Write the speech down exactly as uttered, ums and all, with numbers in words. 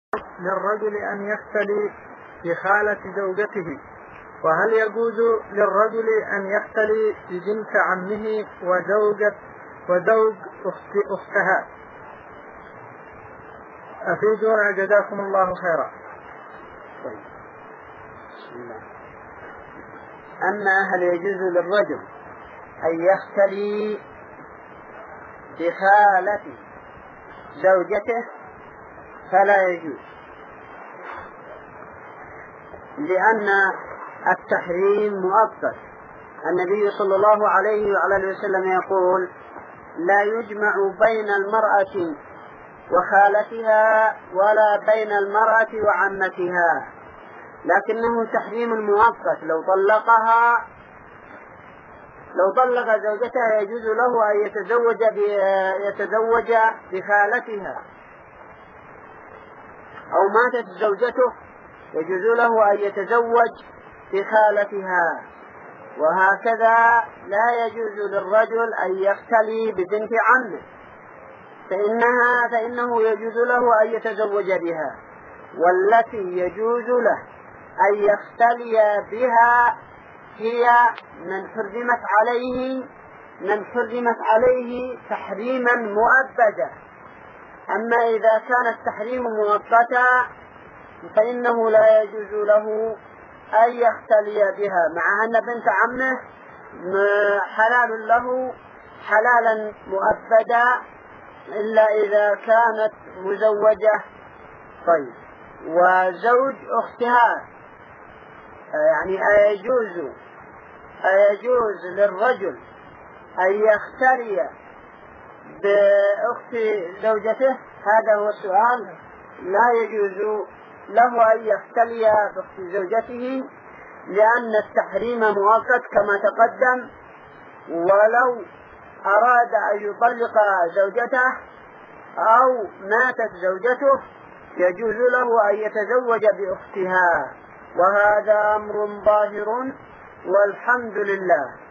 للرجل أن يختلي بخالة زوجته، وهل يجوز للرجل أن يختلي ببنت عمه وزوجة وزوج أخت أختها؟ أفيدونا جزاكم الله خيرا. طيب. أما هل يجوز للرجل أن يختلي بخالة زوجته فلا يجوز، لأن التحريم مؤقت. النبي صلى الله عليه وعلى وسلم يقول: لا يجمع بين المرأة وخالتها ولا بين المرأة وعمتها، لكنه تحريم مؤقت. لو طلقها لو طلق زوجتها يجوز له أن يتزوج يتزوج بخالتها، أو ماتت زوجته يجوز له أن يتزوج بخالتها. وهكذا لا يجوز للرجل أن يختلي ببنت عمه، فإنها فإنه يجوز له أن يتزوج بها، والتي يجوز له أن يختلي بها هي من حرمت عليه من حرمت عليه تحريما مؤبدا. أما إذا كان التحريم مؤقتا فإنه لا يجوز له أن يختلي بها، مع أن بنت عمه حلال له حلالا مؤبدا إلا إذا كانت مزوجة. طيب، وزوج أختها، يعني أيجوز أيجوز للرجل أن يختلي بأخت زوجته؟ هذا هو السؤال. لا يجوز له أن يختلي بأخت زوجته، لأن التحريم مؤقت كما تقدم. ولو أراد أن يطلق زوجته أو ماتت زوجته يجوز له أن يتزوج بأختها، وهذا أمر ظاهر والحمد لله.